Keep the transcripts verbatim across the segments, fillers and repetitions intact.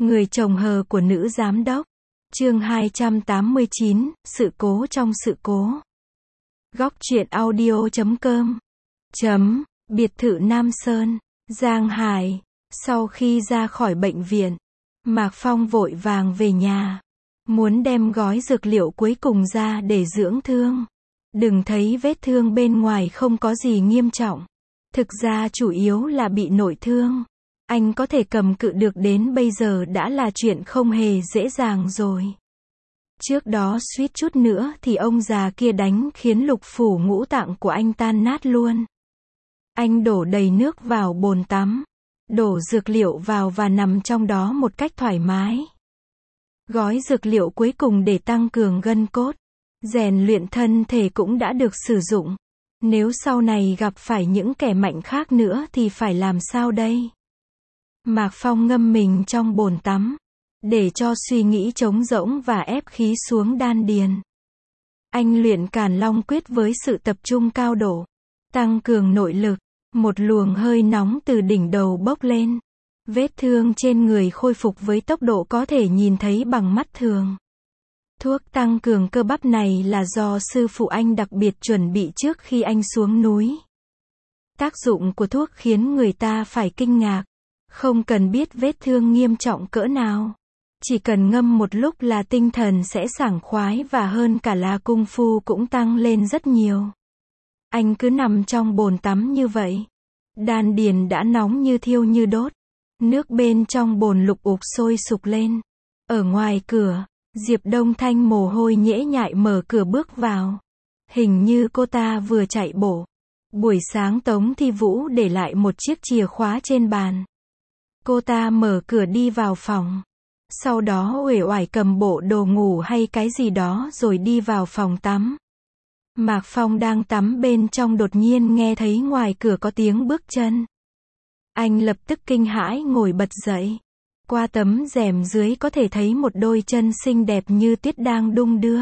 Người chồng hờ của nữ giám đốc. Chương hai trăm tám mươi chín, sự cố trong sự cố. Góc truyện audio chấm com. Chấm, biệt thự Nam Sơn, Giang Hải. Sau khi ra khỏi bệnh viện, Mạc Phong vội vàng về nhà. Muốn đem gói dược liệu cuối cùng ra để dưỡng thương. Đừng thấy vết thương bên ngoài không có gì nghiêm trọng. Thực ra chủ yếu là bị nội thương. Anh có thể cầm cự được đến bây giờ đã là chuyện không hề dễ dàng rồi. Trước đó suýt chút nữa thì ông già kia đánh khiến lục phủ ngũ tạng của anh tan nát luôn. Anh đổ đầy nước vào bồn tắm, đổ dược liệu vào và nằm trong đó một cách thoải mái. Gói dược liệu cuối cùng để tăng cường gân cốt, rèn luyện thân thể cũng đã được sử dụng. Nếu sau này gặp phải những kẻ mạnh khác nữa thì phải làm sao đây? Mạc Phong ngâm mình trong bồn tắm, để cho suy nghĩ trống rỗng và ép khí xuống đan điền. Anh luyện Càn Long Quyết với sự tập trung cao độ, tăng cường nội lực, một luồng hơi nóng từ đỉnh đầu bốc lên. Vết thương trên người khôi phục với tốc độ có thể nhìn thấy bằng mắt thường. Thuốc tăng cường cơ bắp này là do sư phụ anh đặc biệt chuẩn bị trước khi anh xuống núi. Tác dụng của thuốc khiến người ta phải kinh ngạc. Không cần biết vết thương nghiêm trọng cỡ nào. Chỉ cần ngâm một lúc là tinh thần sẽ sảng khoái và hơn cả là cung phu cũng tăng lên rất nhiều. Anh cứ nằm trong bồn tắm như vậy. Đan điền đã nóng như thiêu như đốt. Nước bên trong bồn lục ục sôi sục lên. Ở ngoài cửa, Diệp Đông Thanh mồ hôi nhễ nhại mở cửa bước vào. Hình như cô ta vừa chạy bộ. Buổi sáng Tống Thi Vũ để lại một chiếc chìa khóa trên bàn. Cô ta mở cửa đi vào phòng. Sau đó uể oải cầm bộ đồ ngủ hay cái gì đó rồi đi vào phòng tắm. Mạc Phong đang tắm bên trong đột nhiên nghe thấy ngoài cửa có tiếng bước chân. Anh lập tức kinh hãi ngồi bật dậy. Qua tấm rèm dưới có thể thấy một đôi chân xinh đẹp như tuyết đang đung đưa.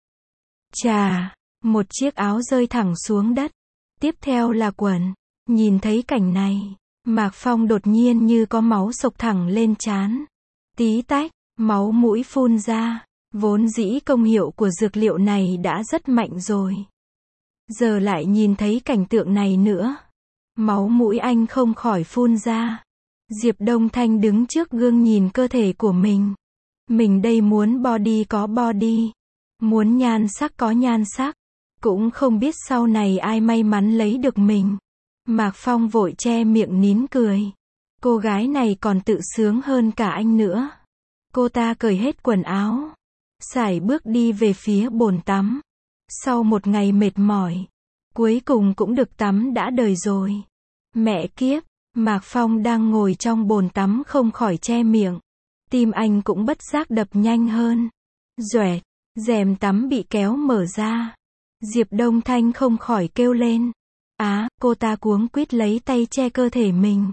Chà, một chiếc áo rơi thẳng xuống đất. Tiếp theo là quần. Nhìn thấy cảnh này, Mạc Phong đột nhiên như có máu xộc thẳng lên trán. Tí tách, máu mũi phun ra. Vốn dĩ công hiệu của dược liệu này đã rất mạnh rồi. Giờ lại nhìn thấy cảnh tượng này nữa. Máu mũi anh không khỏi phun ra. Diệp Đông Thanh đứng trước gương nhìn cơ thể của mình. Mình đây muốn body có body. Muốn nhan sắc có nhan sắc. Cũng không biết sau này ai may mắn lấy được mình. Mạc Phong vội che miệng nín cười. Cô gái này còn tự sướng hơn cả anh nữa. Cô ta cởi hết quần áo. Sải bước đi về phía bồn tắm. Sau một ngày mệt mỏi, cuối cùng cũng được tắm đã đời rồi. Mẹ kiếp, Mạc Phong đang ngồi trong bồn tắm không khỏi che miệng. Tim anh cũng bất giác đập nhanh hơn. Doẹt, rèm tắm bị kéo mở ra. Diệp Đông Thanh không khỏi kêu lên. Á, cô ta cuống quýt lấy tay che cơ thể mình.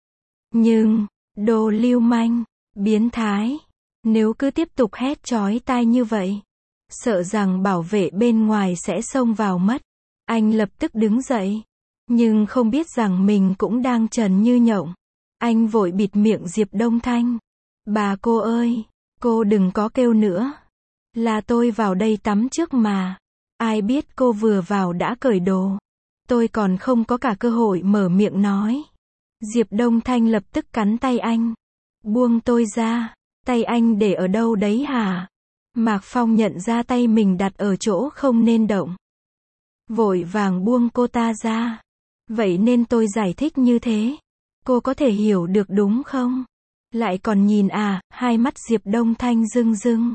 Nhưng, đồ lưu manh, biến thái. Nếu cứ tiếp tục hét chói tai như vậy, sợ rằng bảo vệ bên ngoài sẽ xông vào mất. Anh lập tức đứng dậy. Nhưng không biết rằng mình cũng đang trần như nhộng. Anh vội bịt miệng Diệp Đông Thanh. Bà cô ơi, cô đừng có kêu nữa. Là tôi vào đây tắm trước mà. Ai biết cô vừa vào đã cởi đồ. Tôi còn không có cả cơ hội mở miệng nói. Diệp Đông Thanh lập tức cắn tay anh. Buông tôi ra. Tay anh để ở đâu đấy hả? Mạc Phong nhận ra tay mình đặt ở chỗ không nên động. Vội vàng buông cô ta ra. Vậy nên tôi giải thích như thế. Cô có thể hiểu được đúng không? Lại còn nhìn à, hai mắt Diệp Đông Thanh rưng rưng.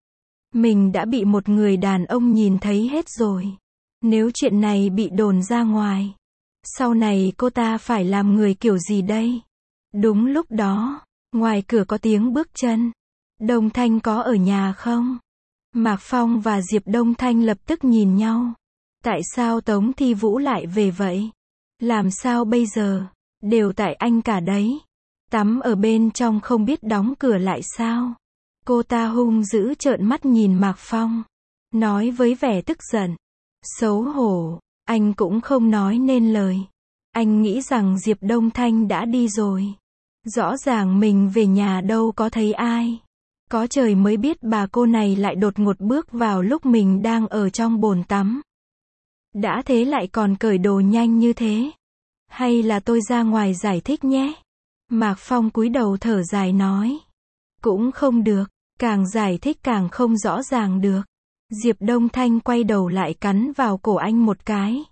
Mình đã bị một người đàn ông nhìn thấy hết rồi. Nếu chuyện này bị đồn ra ngoài, sau này cô ta phải làm người kiểu gì đây? Đúng lúc đó, ngoài cửa có tiếng bước chân. Đông Thanh có ở nhà không? Mạc Phong và Diệp Đông Thanh lập tức nhìn nhau. Tại sao Tống Thi Vũ lại về vậy? Làm sao bây giờ? Đều tại anh cả đấy. Tắm ở bên trong không biết đóng cửa lại sao? Cô ta hung dữ trợn mắt nhìn Mạc Phong. Nói với vẻ tức giận. Xấu hổ, anh cũng không nói nên lời. Anh nghĩ rằng Diệp Đông Thanh đã đi rồi. Rõ ràng mình về nhà đâu có thấy ai. Có trời mới biết bà cô này lại đột ngột bước vào lúc mình đang ở trong bồn tắm. Đã thế lại còn cởi đồ nhanh như thế. Hay là tôi ra ngoài giải thích nhé? Mạc Phong cúi đầu thở dài nói. Cũng không được, càng giải thích càng không rõ ràng được. Diệp Đông Thanh quay đầu lại cắn vào cổ anh một cái.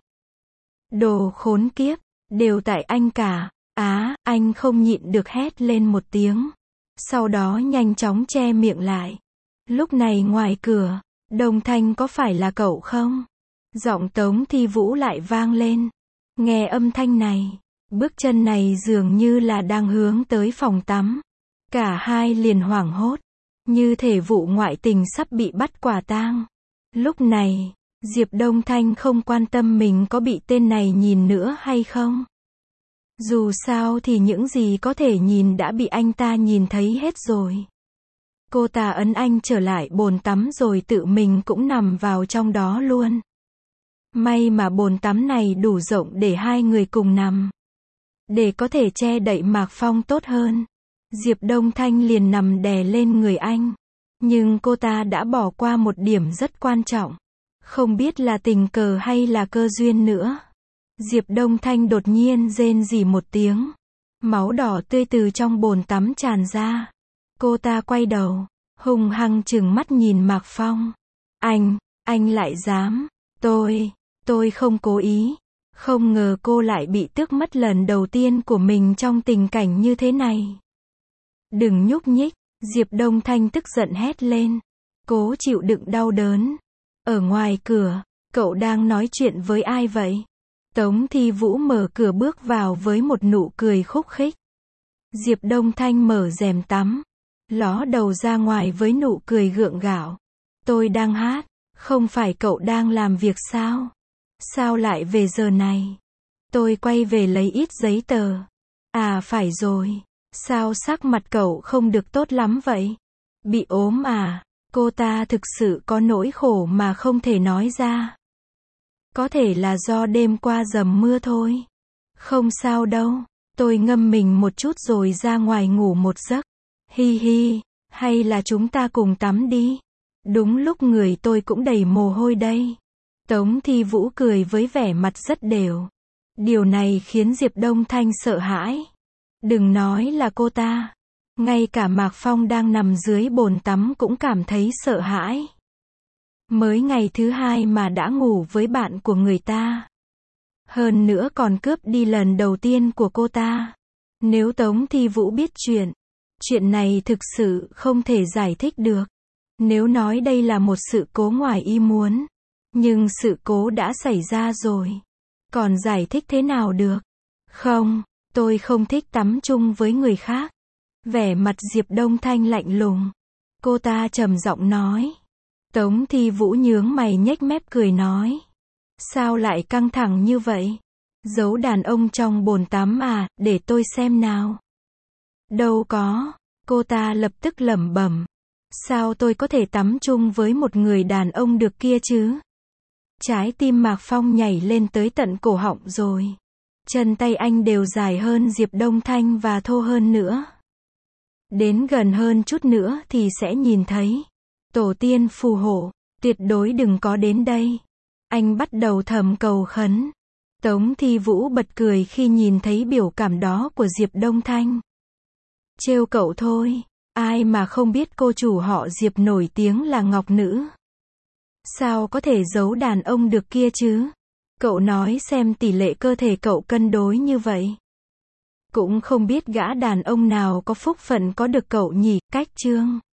Đồ khốn kiếp, đều tại anh cả. Á, anh không nhịn được hét lên một tiếng. Sau đó nhanh chóng che miệng lại. Lúc này ngoài cửa, Đông Thanh có phải là cậu không? Giọng Tống Thi Vũ lại vang lên. Nghe âm thanh này, bước chân này dường như là đang hướng tới phòng tắm. Cả hai liền hoảng hốt, như thể vụ ngoại tình sắp bị bắt quả tang. Lúc này, Diệp Đông Thanh không quan tâm mình có bị tên này nhìn nữa hay không. Dù sao thì những gì có thể nhìn đã bị anh ta nhìn thấy hết rồi. Cô ta ấn anh trở lại bồn tắm rồi tự mình cũng nằm vào trong đó luôn. May mà bồn tắm này đủ rộng để hai người cùng nằm. Để có thể che đậy Mạc Phong tốt hơn. Diệp Đông Thanh liền nằm đè lên người anh. Nhưng cô ta đã bỏ qua một điểm rất quan trọng. Không biết là tình cờ hay là cơ duyên nữa. Diệp Đông Thanh đột nhiên rên rỉ một tiếng. Máu đỏ tươi từ trong bồn tắm tràn ra. Cô ta quay đầu, hung hăng trừng mắt nhìn Mạc Phong. Anh, anh lại dám. Tôi, tôi không cố ý. Không ngờ cô lại bị tước mất lần đầu tiên của mình trong tình cảnh như thế này. Đừng nhúc nhích, Diệp Đông Thanh tức giận hét lên. Cố chịu đựng đau đớn. Ở ngoài cửa, cậu đang nói chuyện với ai vậy? Tống Thi Vũ mở cửa bước vào với một nụ cười khúc khích. Diệp Đông Thanh mở rèm tắm, ló đầu ra ngoài với nụ cười gượng gạo. Tôi đang hát, không phải cậu đang làm việc sao? Sao lại về giờ này? Tôi quay về lấy ít giấy tờ. À phải rồi, sao sắc mặt cậu không được tốt lắm vậy? Bị ốm à? Cô ta thực sự có nỗi khổ mà không thể nói ra. Có thể là do đêm qua dầm mưa thôi. Không sao đâu, tôi ngâm mình một chút rồi ra ngoài ngủ một giấc. Hi hi, hay là chúng ta cùng tắm đi. Đúng lúc người tôi cũng đầy mồ hôi đây. Tống Thi Vũ cười với vẻ mặt rất đều. Điều này khiến Diệp Đông Thanh sợ hãi. Đừng nói là cô ta. Ngay cả Mạc Phong đang nằm dưới bồn tắm cũng cảm thấy sợ hãi. Mới ngày thứ hai mà đã ngủ với bạn của người ta. Hơn nữa còn cướp đi lần đầu tiên của cô ta. Nếu Tống Thi Vũ biết chuyện, chuyện này thực sự không thể giải thích được. Nếu nói đây là một sự cố ngoài ý muốn, nhưng sự cố đã xảy ra rồi. Còn giải thích thế nào được? Không, tôi không thích tắm chung với người khác. Vẻ mặt Diệp Đông Thanh lạnh lùng. Cô ta trầm giọng nói. Tống Thi Vũ nhướng mày nhếch mép cười nói. Sao lại căng thẳng như vậy? Giấu đàn ông trong bồn tắm à, để tôi xem nào. Đâu có, cô ta lập tức lẩm bẩm. Sao tôi có thể tắm chung với một người đàn ông được kia chứ? Trái tim Mạc Phong nhảy lên tới tận cổ họng rồi. Chân tay anh đều dài hơn Diệp Đông Thanh và thô hơn nữa. Đến gần hơn chút nữa thì sẽ nhìn thấy. Tổ tiên phù hộ, tuyệt đối đừng có đến đây. Anh bắt đầu thầm cầu khấn. Tống Thi Vũ bật cười khi nhìn thấy biểu cảm đó của Diệp Đông Thanh. Trêu cậu thôi, ai mà không biết cô chủ họ Diệp nổi tiếng là ngọc nữ. Sao có thể giấu đàn ông được kia chứ? Cậu nói xem tỷ lệ cơ thể cậu cân đối như vậy. Cũng không biết gã đàn ông nào có phúc phận có được cậu nhỉ, cách chương.